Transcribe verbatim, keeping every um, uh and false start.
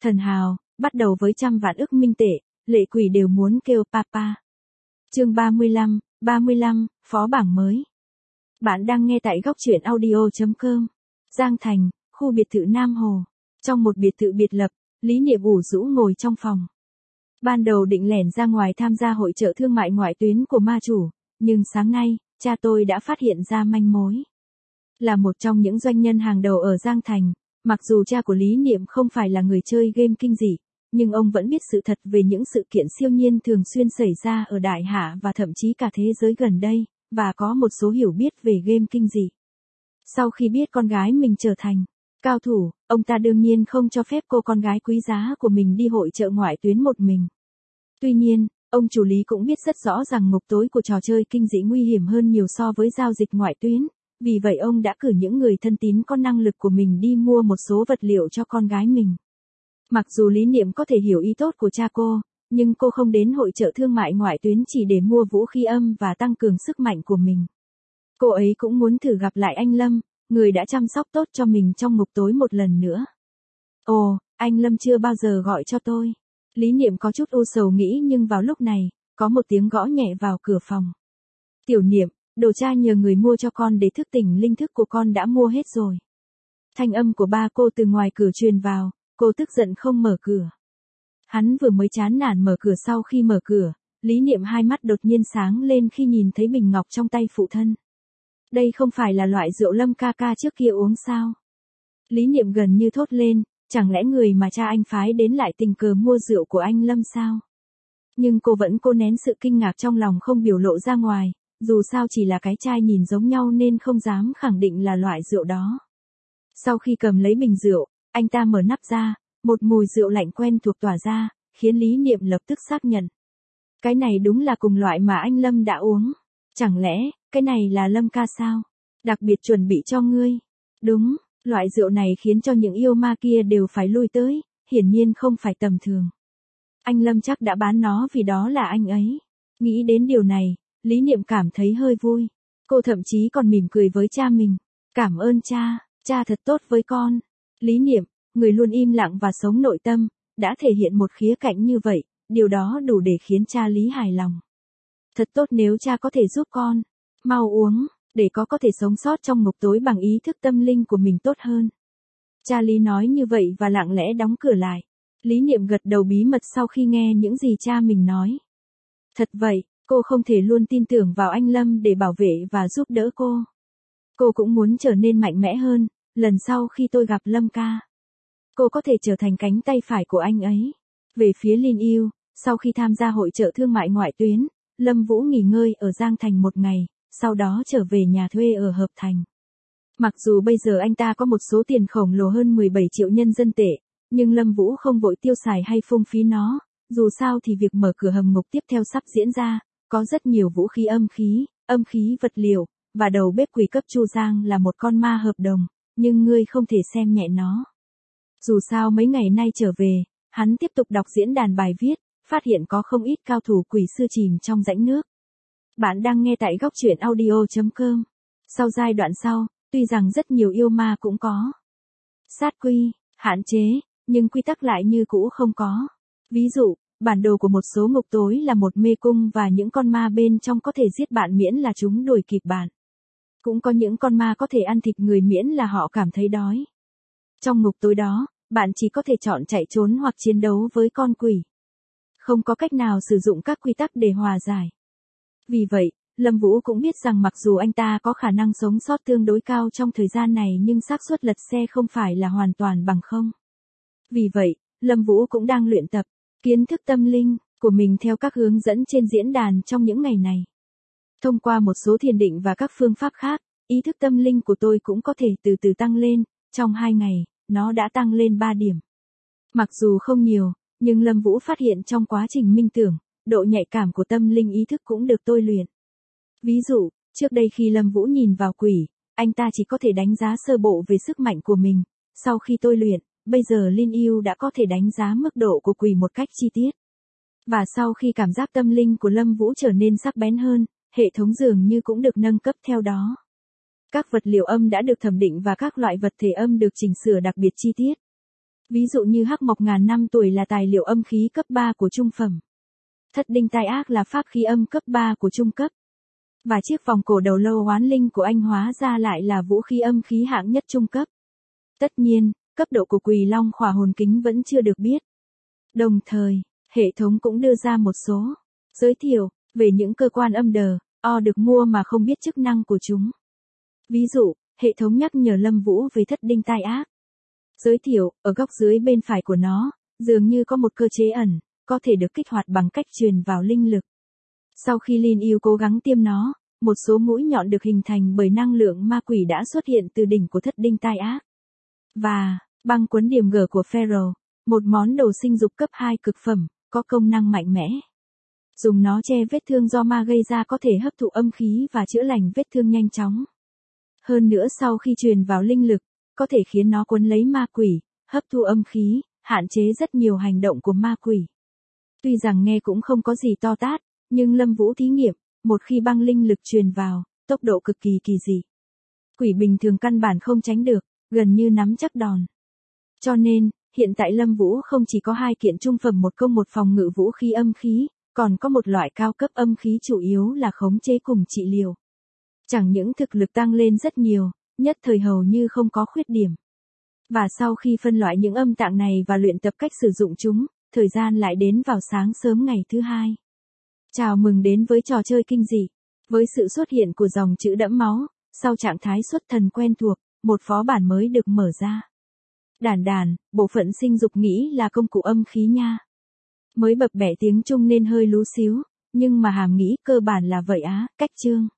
Thần hào, bắt đầu với trăm vạn ức minh tệ, lệ quỷ đều muốn kêu papa. Chương ba mươi lăm, ba mươi lăm, phó bảng mới. Bạn đang nghe tại góc truyện audio chấm com. Giang Thành, khu biệt thự Nam Hồ. Trong một biệt thự biệt lập, Lý Niệm ủ rũ ngồi trong phòng. Ban đầu định lẻn ra ngoài tham gia hội chợ thương mại ngoại tuyến của ma chủ, nhưng sáng nay, cha tôi đã phát hiện ra manh mối. Là một trong những doanh nhân hàng đầu ở Giang Thành, mặc dù cha của Lý Niệm không phải là người chơi game kinh dị, nhưng ông vẫn biết sự thật về những sự kiện siêu nhiên thường xuyên xảy ra ở Đại Hạ và thậm chí cả thế giới gần đây, và có một số hiểu biết về game kinh dị. Sau khi biết con gái mình trở thành cao thủ, ông ta đương nhiên không cho phép cô con gái quý giá của mình đi hội chợ ngoại tuyến một mình. Tuy nhiên, ông chủ Lý cũng biết rất rõ rằng ngục tối của trò chơi kinh dị nguy hiểm hơn nhiều so với giao dịch ngoại tuyến, vì vậy ông đã cử những người thân tín có năng lực của mình đi mua một số vật liệu cho con gái mình. Mặc dù Lý Niệm có thể hiểu ý tốt của cha cô, nhưng cô không đến hội chợ thương mại ngoại tuyến chỉ để mua vũ khí âm và tăng cường sức mạnh của mình. Cô ấy cũng muốn thử gặp lại anh Lâm, người đã chăm sóc tốt cho mình trong ngục tối một lần nữa. Ồ, anh Lâm chưa bao giờ gọi cho tôi. Lý Niệm có chút u sầu nghĩ, nhưng vào lúc này, có một tiếng gõ nhẹ vào cửa phòng. Tiểu Niệm, đồ cha nhờ người mua cho con để thức tỉnh linh thức của con đã mua hết rồi. Thanh âm của ba cô từ ngoài cửa truyền vào, cô tức giận không mở cửa. Hắn vừa mới chán nản mở cửa. Sau khi mở cửa, Lý Niệm hai mắt đột nhiên sáng lên khi nhìn thấy bình ngọc trong tay phụ thân. Đây không phải là loại rượu Lâm ca ca trước kia uống sao? Lý Niệm gần như thốt lên, chẳng lẽ người mà cha anh phái đến lại tình cờ mua rượu của anh Lâm sao? Nhưng cô vẫn cố nén sự kinh ngạc trong lòng không biểu lộ ra ngoài, dù sao chỉ là cái chai nhìn giống nhau nên không dám khẳng định là loại rượu đó. Sau khi cầm lấy bình rượu, anh ta mở nắp ra, một mùi rượu lạnh quen thuộc tỏa ra, khiến Lý Niệm lập tức xác nhận. Cái này đúng là cùng loại mà anh Lâm đã uống. Chẳng lẽ, cái này là Lâm ca sao? Đặc biệt chuẩn bị cho ngươi. Đúng, loại rượu này khiến cho những yêu ma kia đều phải lui tới, hiển nhiên không phải tầm thường. Anh Lâm chắc đã bán nó vì đó là anh ấy. Nghĩ đến điều này, Lý Niệm cảm thấy hơi vui. Cô thậm chí còn mỉm cười với cha mình. Cảm ơn cha, cha thật tốt với con. Lý Niệm, người luôn im lặng và sống nội tâm, đã thể hiện một khía cạnh như vậy, điều đó đủ để khiến cha Lý hài lòng. Thật tốt nếu cha có thể giúp con. Mau uống, để có có thể sống sót trong ngục tối bằng ý thức tâm linh của mình tốt hơn. Cha Lý nói như vậy và lặng lẽ đóng cửa lại. Lý Niệm gật đầu bí mật sau khi nghe những gì cha mình nói. Thật vậy, cô không thể luôn tin tưởng vào anh Lâm để bảo vệ và giúp đỡ cô. Cô cũng muốn trở nên mạnh mẽ hơn, lần sau khi tôi gặp Lâm ca. Cô có thể trở thành cánh tay phải của anh ấy. Về phía Linh Yêu, sau khi tham gia hội chợ thương mại ngoại tuyến, Lâm Vũ nghỉ ngơi ở Giang Thành một ngày, sau đó trở về nhà thuê ở Hợp Thành. Mặc dù bây giờ anh ta có một số tiền khổng lồ hơn mười bảy triệu nhân dân tệ, nhưng Lâm Vũ không vội tiêu xài hay phung phí nó, dù sao thì việc mở cửa hầm ngục tiếp theo sắp diễn ra, có rất nhiều vũ khí âm khí, âm khí vật liệu, và đầu bếp quỷ cấp Chu Giang là một con ma hợp đồng, nhưng ngươi không thể xem nhẹ nó. Dù sao mấy ngày nay trở về, hắn tiếp tục đọc diễn đàn bài viết, phát hiện có không ít cao thủ quỷ sư chìm trong rãnh nước. Bạn đang nghe tại góc truyện audio chấm com. Sau giai đoạn sau, tuy rằng rất nhiều yêu ma cũng có sát quy, hạn chế, nhưng quy tắc lại như cũ không có. Ví dụ, bản đồ của một số ngục tối là một mê cung và những con ma bên trong có thể giết bạn miễn là chúng đuổi kịp bạn. Cũng có những con ma có thể ăn thịt người miễn là họ cảm thấy đói. Trong ngục tối đó, bạn chỉ có thể chọn chạy trốn hoặc chiến đấu với con quỷ. Không có cách nào sử dụng các quy tắc để hòa giải. Vì vậy, Lâm Vũ cũng biết rằng mặc dù anh ta có khả năng sống sót tương đối cao trong thời gian này nhưng xác suất lật xe không phải là hoàn toàn bằng không. Vì vậy, Lâm Vũ cũng đang luyện tập kiến thức tâm linh của mình theo các hướng dẫn trên diễn đàn trong những ngày này. Thông qua một số thiền định và các phương pháp khác, ý thức tâm linh của tôi cũng có thể từ từ tăng lên, trong hai ngày, nó đã tăng lên ba điểm. Mặc dù không nhiều, nhưng Lâm Vũ phát hiện trong quá trình minh tưởng, độ nhạy cảm của tâm linh ý thức cũng được tôi luyện. Ví dụ, trước đây khi Lâm Vũ nhìn vào quỷ, anh ta chỉ có thể đánh giá sơ bộ về sức mạnh của mình. Sau khi tôi luyện, bây giờ Linh Yêu đã có thể đánh giá mức độ của quỷ một cách chi tiết. Và sau khi cảm giác tâm linh của Lâm Vũ trở nên sắc bén hơn, hệ thống dường như cũng được nâng cấp theo đó. Các vật liệu âm đã được thẩm định và các loại vật thể âm được chỉnh sửa đặc biệt chi tiết. Ví dụ như hắc mộc ngàn năm tuổi là tài liệu âm khí cấp ba của trung phẩm. Thất đinh tai ác là pháp khí âm cấp ba của trung cấp. Và chiếc vòng cổ đầu lâu oán linh của anh hóa ra lại là vũ khí âm khí hạng nhất trung cấp. Tất nhiên, cấp độ của Quỳ Long Khỏa Hồn Kính vẫn chưa được biết. Đồng thời, hệ thống cũng đưa ra một số giới thiệu về những cơ quan âm đờ, o được mua mà không biết chức năng của chúng. Ví dụ, hệ thống nhắc nhở Lâm Vũ về thất đinh tai ác. Giới thiệu, ở góc dưới bên phải của nó, dường như có một cơ chế ẩn, có thể được kích hoạt bằng cách truyền vào linh lực. Sau khi Linh yêu cố gắng tiêm nó, một số mũi nhọn được hình thành bởi năng lượng ma quỷ đã xuất hiện từ đỉnh của thất đinh tai ác. Và, băng quấn điểm G của Pharaoh, một món đồ sinh dục cấp hai cực phẩm, có công năng mạnh mẽ. Dùng nó che vết thương do ma gây ra có thể hấp thụ âm khí và chữa lành vết thương nhanh chóng. Hơn nữa sau khi truyền vào linh lực, có thể khiến nó quấn lấy ma quỷ, hấp thu âm khí, hạn chế rất nhiều hành động của ma quỷ. Tuy rằng nghe cũng không có gì to tát, nhưng Lâm Vũ thí nghiệm, một khi băng linh lực truyền vào, tốc độ cực kỳ kỳ dị. Quỷ bình thường căn bản không tránh được, gần như nắm chắc đòn. Cho nên, hiện tại Lâm Vũ không chỉ có hai kiện trung phẩm một công một phòng ngự vũ khí âm khí, còn có một loại cao cấp âm khí chủ yếu là khống chế cùng trị liệu. Chẳng những thực lực tăng lên rất nhiều, nhất thời hầu như không có khuyết điểm. Và sau khi phân loại những âm tạng này và luyện tập cách sử dụng chúng, thời gian lại đến vào sáng sớm ngày thứ hai. Chào mừng đến với trò chơi kinh dị. Với sự xuất hiện của dòng chữ đẫm máu, sau trạng thái xuất thần quen thuộc, một phó bản mới được mở ra. Đàn đàn, bộ phận sinh dục nghĩ là công cụ âm khí nha. Mới bập bẹ tiếng Trung nên hơi lú xíu, nhưng mà hàm nghĩ cơ bản là vậy á, cách chương.